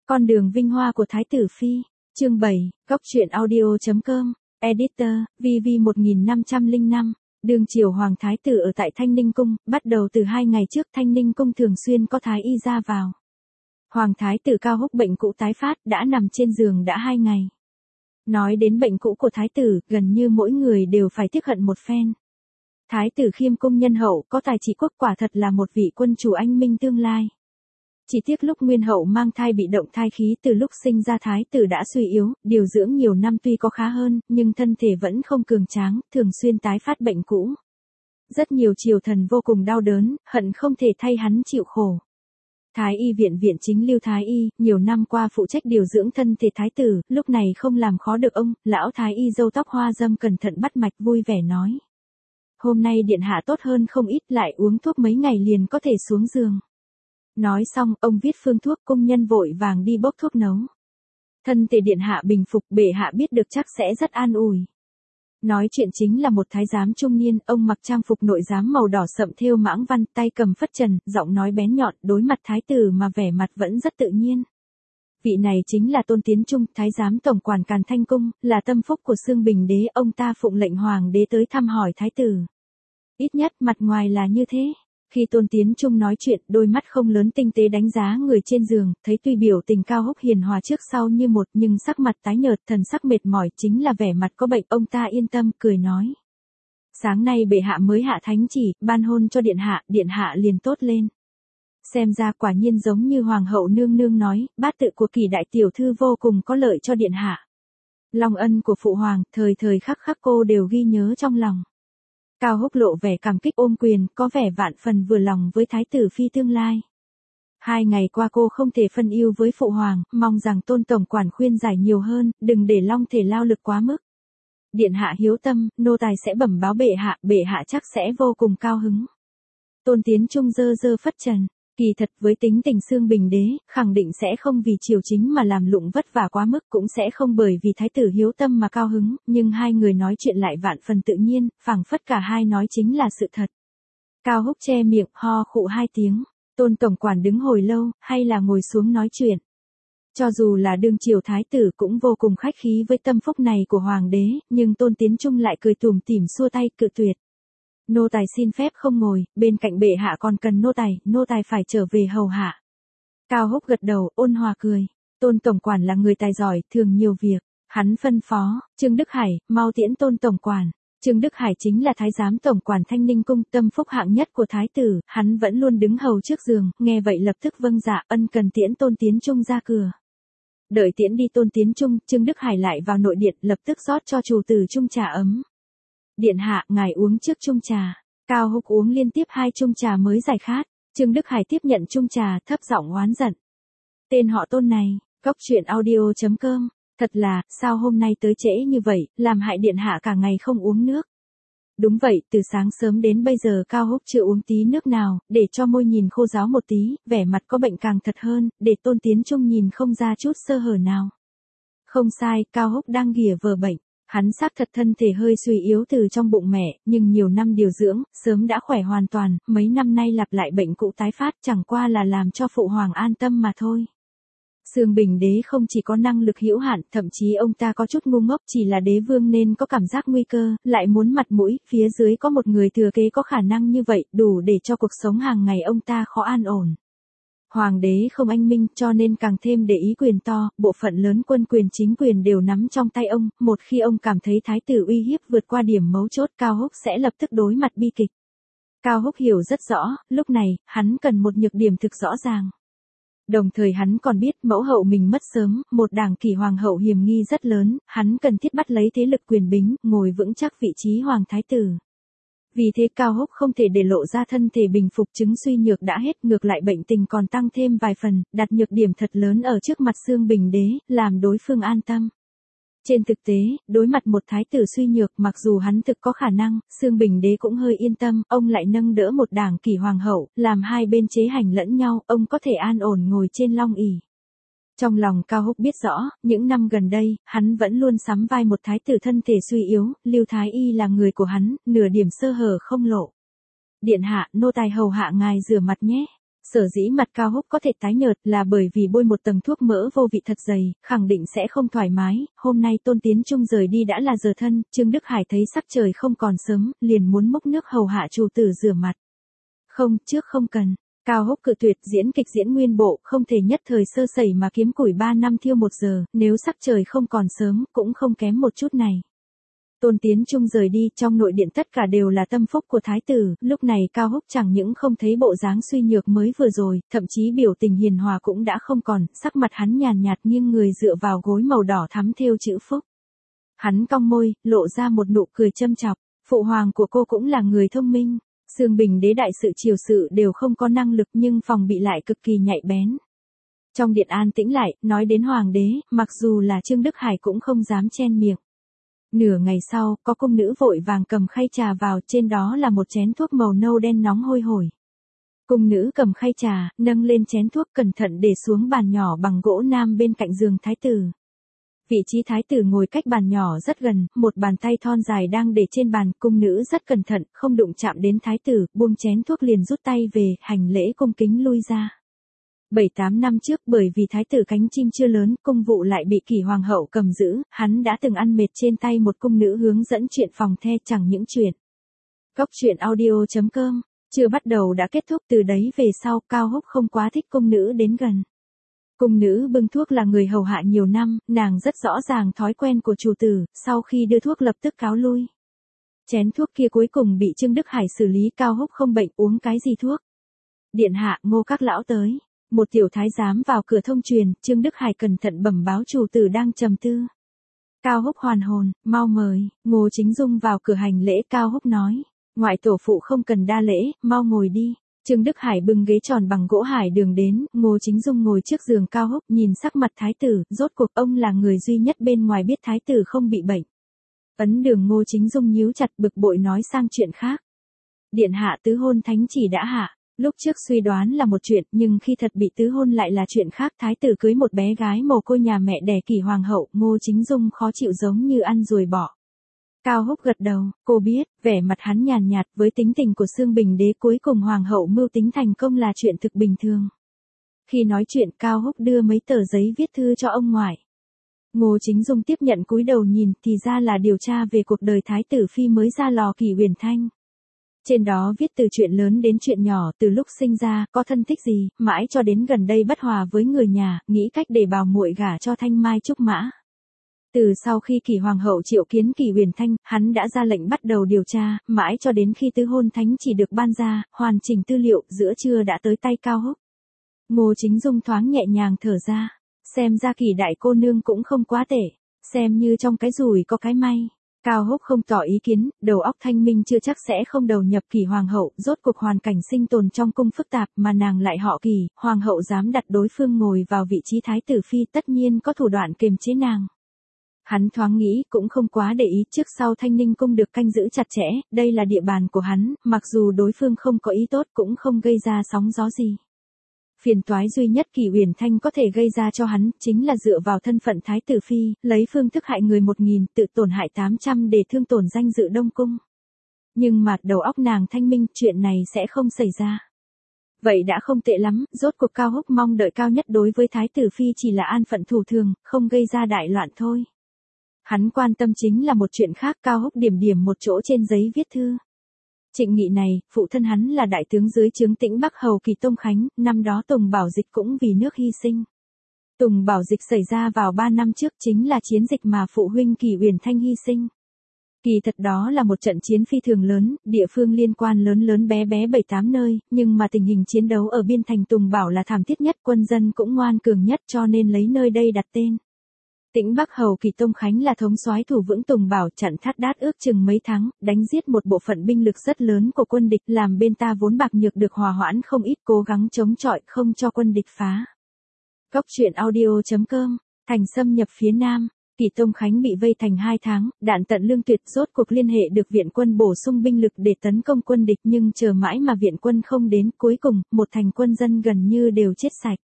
Con đường vinh hoa của Thái tử Phi, chương 7, góc truyện audio.com, editor, VV1505, đương triều Hoàng Thái tử ở tại Thanh Ninh Cung, bắt đầu từ 2 ngày trước Thanh Ninh Cung thường xuyên có Thái y ra vào. Hoàng Thái tử Cao Húc bệnh cũ tái phát đã nằm trên giường đã 2 ngày. Nói đến bệnh cũ của Thái tử, gần như mỗi người đều phải tiếc hận một phen. Thái tử khiêm cung nhân hậu có tài trị quốc quả thật là một vị quân chủ anh minh tương lai. Chỉ tiếc lúc nguyên hậu mang thai bị động thai khí từ lúc sinh ra thái tử đã suy yếu, điều dưỡng nhiều năm tuy có khá hơn, nhưng thân thể vẫn không cường tráng, thường xuyên tái phát bệnh cũ. Rất nhiều triều thần vô cùng đau đớn, hận không thể thay hắn chịu khổ. Thái y viện viện chính Lưu Thái y, nhiều năm qua phụ trách điều dưỡng thân thể thái tử, lúc này không làm khó được ông, lão thái y râu tóc hoa râm cẩn thận bắt mạch vui vẻ nói. Hôm nay điện hạ tốt hơn không ít, lại uống thuốc mấy ngày liền có thể xuống giường. Nói xong, ông viết phương thuốc, công nhân vội vàng đi bốc thuốc nấu. Thân thể điện hạ bình phục, bệ hạ biết được chắc sẽ rất an ủi. Nói chuyện chính là một thái giám trung niên, ông mặc trang phục nội giám màu đỏ sậm thêu mãng văn, tay cầm phất trần, giọng nói bén nhọn, đối mặt thái tử mà vẻ mặt vẫn rất tự nhiên. Vị này chính là Tôn Tiến Trung, thái giám tổng quản Càn Thanh Cung, là tâm phúc của Xương Bình đế, ông ta phụng lệnh hoàng đế tới thăm hỏi thái tử. Ít nhất mặt ngoài là như thế. Khi Tôn Tiến Trung nói chuyện, đôi mắt không lớn tinh tế đánh giá người trên giường, thấy tuy biểu tình Cao Húc hiền hòa trước sau như một, nhưng sắc mặt tái nhợt, thần sắc mệt mỏi, chính là vẻ mặt có bệnh. Ông ta yên tâm, cười nói. Sáng nay bệ hạ mới hạ thánh chỉ, ban hôn cho điện hạ liền tốt lên. Xem ra quả nhiên giống như hoàng hậu nương nương nói, bát tự của Kỳ đại tiểu thư vô cùng có lợi cho điện hạ. Lòng ân của phụ hoàng, thời thời khắc khắc cô đều ghi nhớ trong lòng. Cao Húc lộ vẻ cảm kích ôm quyền, có vẻ vạn phần vừa lòng với thái tử phi tương lai. 2 ngày qua cô không thể phân ưu với phụ hoàng, mong rằng Tôn tổng quản khuyên giải nhiều hơn, đừng để long thể lao lực quá mức. Điện hạ hiếu tâm, nô tài sẽ bẩm báo bệ hạ chắc sẽ vô cùng cao hứng. Tôn Tiến Trung giơ giơ phất trần. Kỳ thật với tính tình Xương Bình đế, khẳng định sẽ không vì triều chính mà làm lụng vất vả quá mức, cũng sẽ không bởi vì thái tử hiếu tâm mà cao hứng, nhưng hai người nói chuyện lại vạn phần tự nhiên, phảng phất cả hai nói chính là sự thật. Cao Húc che miệng, ho khụ 2 tiếng, Tôn tổng quản đứng hồi lâu, hay là ngồi xuống nói chuyện. Cho dù là đương triều thái tử cũng vô cùng khách khí với tâm phúc này của hoàng đế, nhưng Tôn Tiến Trung lại cười tủm tỉm xua tay cự tuyệt. Nô tài xin phép không ngồi, bên cạnh bệ hạ còn cần nô tài phải trở về hầu hạ. Cao Húc gật đầu, ôn hòa cười. Tôn tổng quản là người tài giỏi, thường nhiều việc. Hắn phân phó, Trương Đức Hải, mau tiễn Tôn tổng quản. Trương Đức Hải chính là thái giám tổng quản Thanh Ninh Cung, tâm phúc hạng nhất của thái tử, hắn vẫn luôn đứng hầu trước giường, nghe vậy lập tức vâng dạ, ân cần tiễn Tôn Tiến Trung ra cửa. Đợi tiễn đi Tôn Tiến Trung, Trương Đức Hải lại vào nội điện, lập tức rót cho chủ tử chung trà ấm. Điện hạ, ngài uống trước chung trà. Cao Húc uống liên tiếp 2 chung trà mới giải khát. Trương Đức Hải tiếp nhận chung trà, thấp giọng oán giận. Tên họ Tôn này, góc truyện audio.com, thật là, sao hôm nay tới trễ như vậy, làm hại điện hạ cả ngày không uống nước. Đúng vậy, từ sáng sớm đến bây giờ Cao Húc chưa uống tí nước nào, để cho môi nhìn khô ráo một tí, vẻ mặt có bệnh càng thật hơn, để Tôn Tiến Trung nhìn không ra chút sơ hở nào. Không sai, Cao Húc đang ghìa vờ bệnh. Hắn xác thật thân thể hơi suy yếu từ trong bụng mẹ, nhưng nhiều năm điều dưỡng, sớm đã khỏe hoàn toàn, mấy năm nay lặp lại bệnh cũ tái phát chẳng qua là làm cho phụ hoàng an tâm mà thôi. Xương Bình đế không chỉ có năng lực hữu hạn, thậm chí ông ta có chút ngu ngốc, chỉ là đế vương nên có cảm giác nguy cơ, lại muốn mặt mũi, phía dưới có một người thừa kế có khả năng như vậy, đủ để cho cuộc sống hàng ngày ông ta khó an ổn. Hoàng đế không anh minh cho nên càng thêm để ý quyền to, bộ phận lớn quân quyền chính quyền đều nắm trong tay ông, một khi ông cảm thấy thái tử uy hiếp vượt qua điểm mấu chốt Cao Húc sẽ lập tức đối mặt bi kịch. Cao Húc hiểu rất rõ, lúc này, hắn cần một nhược điểm thực rõ ràng. Đồng thời hắn còn biết mẫu hậu mình mất sớm, một đảng kỳ hoàng hậu hiểm nghi rất lớn, hắn cần thiết bắt lấy thế lực quyền bính, ngồi vững chắc vị trí hoàng thái tử. Vì thế Cao Húc không thể để lộ ra thân thể bình phục chứng suy nhược đã hết, ngược lại bệnh tình còn tăng thêm vài phần, đặt nhược điểm thật lớn ở trước mặt Xương Bình đế, làm đối phương an tâm. Trên thực tế, đối mặt một thái tử suy nhược, mặc dù hắn thực có khả năng, Xương Bình đế cũng hơi yên tâm, ông lại nâng đỡ một đảng kỷ hoàng hậu, làm hai bên chế hành lẫn nhau, ông có thể an ổn ngồi trên long ỷ. Trong lòng Cao Húc biết rõ, những năm gần đây, hắn vẫn luôn sắm vai một thái tử thân thể suy yếu, Lưu Thái y là người của hắn, nửa điểm sơ hở không lộ. Điện hạ, nô tài hầu hạ ngài rửa mặt nhé. Sở dĩ mặt Cao Húc có thể tái nhợt là bởi vì bôi một tầng thuốc mỡ vô vị thật dày, khẳng định sẽ không thoải mái. Hôm nay Tôn Tiến Trung rời đi đã là giờ thân, Trương Đức Hải thấy sắc trời không còn sớm, liền muốn múc nước hầu hạ chủ tử rửa mặt. Không, trước không cần. Cao Húc cự tuyệt, diễn kịch diễn nguyên bộ, không thể nhất thời sơ sẩy mà kiếm củi 3 năm thiêu 1 giờ, nếu sắc trời không còn sớm, cũng không kém một chút này. Tôn Tiến Trung rời đi, trong nội điện tất cả đều là tâm phúc của thái tử, lúc này Cao Húc chẳng những không thấy bộ dáng suy nhược mới vừa rồi, thậm chí biểu tình hiền hòa cũng đã không còn, sắc mặt hắn nhàn nhạt nghiêng người dựa vào gối màu đỏ thắm thêu chữ phúc. Hắn cong môi, lộ ra một nụ cười châm chọc, phụ hoàng của cô cũng là người thông minh. Sương Bình đế đại sự triều sự đều không có năng lực nhưng phòng bị lại cực kỳ nhạy bén. Trong điện an tĩnh lại, nói đến hoàng đế, mặc dù là Trương Đức Hải cũng không dám chen miệng. Nửa ngày sau, có cung nữ vội vàng cầm khay trà vào, trên đó là một chén thuốc màu nâu đen nóng hôi hổi. Cung nữ cầm khay trà, nâng lên chén thuốc cẩn thận để xuống bàn nhỏ bằng gỗ nam bên cạnh giường thái tử. Vị trí thái tử ngồi cách bàn nhỏ rất gần, một bàn tay thon dài đang để trên bàn, cung nữ rất cẩn thận, không đụng chạm đến thái tử, buông chén thuốc liền rút tay về, hành lễ cung kính lui ra. 7-8 năm trước bởi vì thái tử cánh chim chưa lớn, cung vụ lại bị Kỷ hoàng hậu cầm giữ, hắn đã từng ăn mệt trên tay một cung nữ hướng dẫn chuyện phòng the chẳng những chuyện. Cốc truyện audio.com, chưa bắt đầu đã kết thúc, từ đấy về sau Cao Húc không quá thích cung nữ đến gần. Cung nữ bưng thuốc là người hầu hạ nhiều năm, nàng rất rõ ràng thói quen của chủ tử, sau khi đưa thuốc lập tức cáo lui. Chén thuốc kia cuối cùng bị Trương Đức Hải xử lý, Cao Húc không bệnh uống cái gì thuốc. Điện hạ, Ngô các lão tới. Một tiểu thái giám vào cửa thông truyền, Trương Đức Hải cẩn thận bẩm báo chủ tử đang trầm tư. Cao Húc hoàn hồn, mau mời. Ngô Chính Dung vào cửa hành lễ, Cao Húc nói, ngoại tổ phụ không cần đa lễ, mau ngồi đi. Trương Đức Hải bưng ghế tròn bằng gỗ hải đường đến, Ngô Chính Dung ngồi trước giường Cao Húc, nhìn sắc mặt thái tử, rốt cuộc ông là người duy nhất bên ngoài biết thái tử không bị bệnh. Ấn đường Ngô Chính Dung nhíu chặt, bực bội nói sang chuyện khác. Điện hạ tứ hôn thánh chỉ đã hạ. Lúc trước suy đoán là một chuyện, nhưng khi thật bị tứ hôn lại là chuyện khác. Thái tử cưới một bé gái mồ côi nhà mẹ đẻ Kỷ hoàng hậu, Ngô Chính Dung khó chịu giống như ăn ruồi bọ. Cao Húc gật đầu, cô biết, vẻ mặt hắn nhàn nhạt, với tính tình của Sương Bình đế cuối cùng hoàng hậu mưu tính thành công là chuyện thực bình thường. Khi nói chuyện, Cao Húc đưa mấy tờ giấy viết thư cho ông ngoại. Ngô Chính Dung tiếp nhận cúi đầu nhìn, thì ra là điều tra về cuộc đời thái tử phi mới ra lò Kỷ Huyền Thanh. Trên đó viết từ chuyện lớn đến chuyện nhỏ, từ lúc sinh ra, có thân thích gì, mãi cho đến gần đây bất hòa với người nhà, nghĩ cách để bảo muội gả cho Thanh Mai Trúc Mã. Từ sau khi Kỷ hoàng hậu triệu kiến Kỷ Huyền Thanh, hắn đã ra lệnh bắt đầu điều tra, mãi cho đến khi tứ hôn thánh chỉ được ban ra, hoàn chỉnh tư liệu, giữa trưa đã tới tay Cao Húc. Ngô Chính Dung thoáng nhẹ nhàng thở ra, xem ra Kỷ đại cô nương cũng không quá tệ, xem như trong cái rủi có cái may. Cao Húc không tỏ ý kiến, đầu óc thanh minh chưa chắc sẽ không đầu nhập Kỷ hoàng hậu, rốt cuộc hoàn cảnh sinh tồn trong cung phức tạp mà nàng lại họ Kỷ, hoàng hậu dám đặt đối phương ngồi vào vị trí thái tử phi tất nhiên có thủ đoạn kiềm chế nàng. Hắn thoáng nghĩ cũng không quá để ý, trước sau Thanh Ninh cung được canh giữ chặt chẽ, đây là địa bàn của hắn, mặc dù đối phương không có ý tốt cũng không gây ra sóng gió gì. Phiền toái duy nhất Kỷ Huyền Thanh có thể gây ra cho hắn, chính là dựa vào thân phận thái tử phi, lấy phương thức hại người 1000, tự tổn hại 800 để thương tổn danh dự Đông Cung. Nhưng mà đầu óc nàng thanh minh, chuyện này sẽ không xảy ra. Vậy đã không tệ lắm, rốt cuộc Cao Húc mong đợi cao nhất đối với thái tử phi chỉ là an phận thủ thường, không gây ra đại loạn thôi. Hắn quan tâm chính là một chuyện khác. Cao Húc điểm điểm một chỗ trên giấy viết thư. Trịnh Nghị này, phụ thân hắn là đại tướng dưới trướng Tĩnh Bắc hầu Kỳ Tông Khánh, năm đó Tùng Bảo Dịch cũng vì nước hy sinh. Tùng Bảo Dịch xảy ra vào 3 năm trước, chính là chiến dịch mà phụ huynh Kỷ Huyền Thanh hy sinh. Kỳ thật đó là một trận chiến phi thường lớn, địa phương liên quan lớn lớn bé bé 7-8 nơi, nhưng mà tình hình chiến đấu ở biên thành Tùng Bảo là thảm thiết nhất, quân dân cũng ngoan cường nhất, cho nên lấy nơi đây đặt tên. Tĩnh Bắc hầu Kỳ Tông Khánh là thống soái thủ vững Tùng Bảo, chặn Thát Đát ước chừng mấy tháng, đánh giết một bộ phận binh lực rất lớn của quân địch, làm bên ta vốn bạc nhược được hòa hoãn không ít, cố gắng chống chọi không cho quân địch phá. Cốc truyện audio.com, thành xâm nhập phía Nam, Kỳ Tông Khánh bị vây thành 2 tháng, đạn tận lương tuyệt, rốt cuộc liên hệ được viện quân bổ sung binh lực để tấn công quân địch, nhưng chờ mãi mà viện quân không đến, cuối cùng, một thành quân dân gần như đều chết sạch.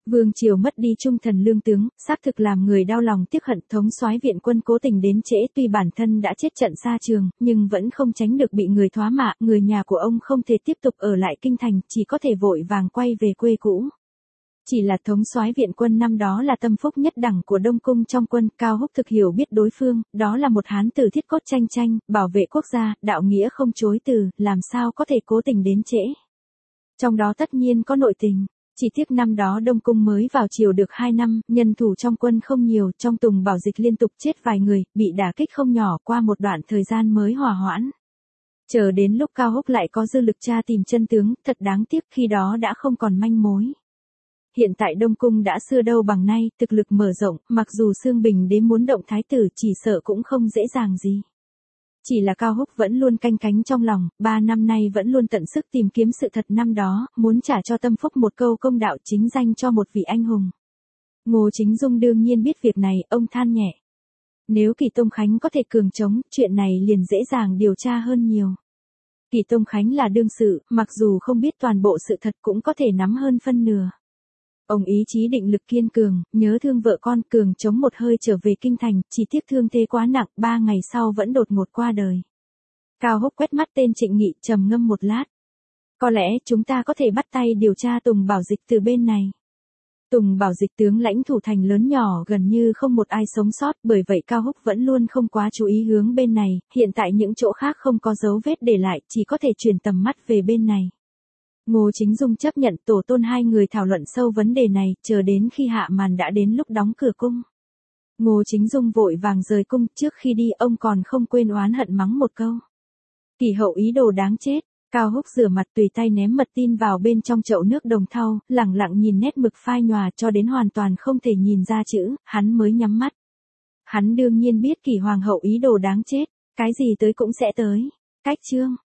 Vương triều mất đi trung thần lương tướng, xác thực làm người đau lòng tiếc hận. Thống soái viện quân cố tình đến trễ, tuy bản thân đã chết trận xa trường, nhưng vẫn không tránh được bị người thoá mạ. Người nhà của ông không thể tiếp tục ở lại kinh thành, chỉ có thể vội vàng quay về quê cũ. Chỉ là thống soái viện quân năm đó là tâm phúc nhất đẳng của Đông Cung trong quân, Cao Húc thực hiểu biết đối phương, đó là một hán tử thiết cốt tranh tranh, bảo vệ quốc gia, đạo nghĩa không chối từ, làm sao có thể cố tình đến trễ. Trong đó tất nhiên có nội tình. Chỉ tiếc năm đó Đông Cung mới vào triều được 2 năm, nhân thủ trong quân không nhiều, trong Tùng Bảo Dịch liên tục chết vài người, bị đả kích không nhỏ, qua một đoạn thời gian mới hòa hoãn. Chờ đến lúc Cao Húc lại có dư lực tra tìm chân tướng, thật đáng tiếc khi đó đã không còn manh mối. Hiện tại Đông Cung đã xưa đâu bằng nay, thực lực mở rộng, mặc dù Xương Bình Đế muốn động thái tử chỉ sợ cũng không dễ dàng gì. Chỉ là Cao Húc vẫn luôn canh cánh trong lòng, 3 năm nay vẫn luôn tận sức tìm kiếm sự thật năm đó, muốn trả cho Tâm Phúc một câu công đạo chính danh cho một vị anh hùng. Ngô Chính Dung đương nhiên biết việc này, ông than nhẹ. Nếu Kỳ Tông Khánh có thể cường chống, chuyện này liền dễ dàng điều tra hơn nhiều. Kỳ Tông Khánh là đương sự, mặc dù không biết toàn bộ sự thật cũng có thể nắm hơn phân nửa. Ông ý chí định lực kiên cường, nhớ thương vợ con, cường chống một hơi trở về kinh thành, chỉ tiếc thương thế quá nặng, 3 ngày sau vẫn đột ngột qua đời. Cao Húc quét mắt tên Trịnh Nghị, trầm ngâm một lát. Có lẽ chúng ta có thể bắt tay điều tra Tùng Bảo Dịch từ bên này. Tùng Bảo Dịch tướng lãnh thủ thành lớn nhỏ gần như không một ai sống sót, bởi vậy Cao Húc vẫn luôn không quá chú ý hướng bên này, hiện tại những chỗ khác không có dấu vết để lại, chỉ có thể chuyển tầm mắt về bên này. Ngô Chính Dung chấp nhận tổ tôn hai người thảo luận sâu vấn đề này, chờ đến khi hạ màn đã đến lúc đóng cửa cung. Ngô Chính Dung vội vàng rời cung, trước khi đi ông còn không quên oán hận mắng một câu. Kỳ hậu ý đồ đáng chết. Cao Húc rửa mặt tùy tay ném mật tin vào bên trong chậu nước đồng thau, lẳng lặng nhìn nét mực phai nhòa cho đến hoàn toàn không thể nhìn ra chữ, hắn mới nhắm mắt. Hắn đương nhiên biết Kỳ hoàng hậu ý đồ đáng chết, cái gì tới cũng sẽ tới. Cách chương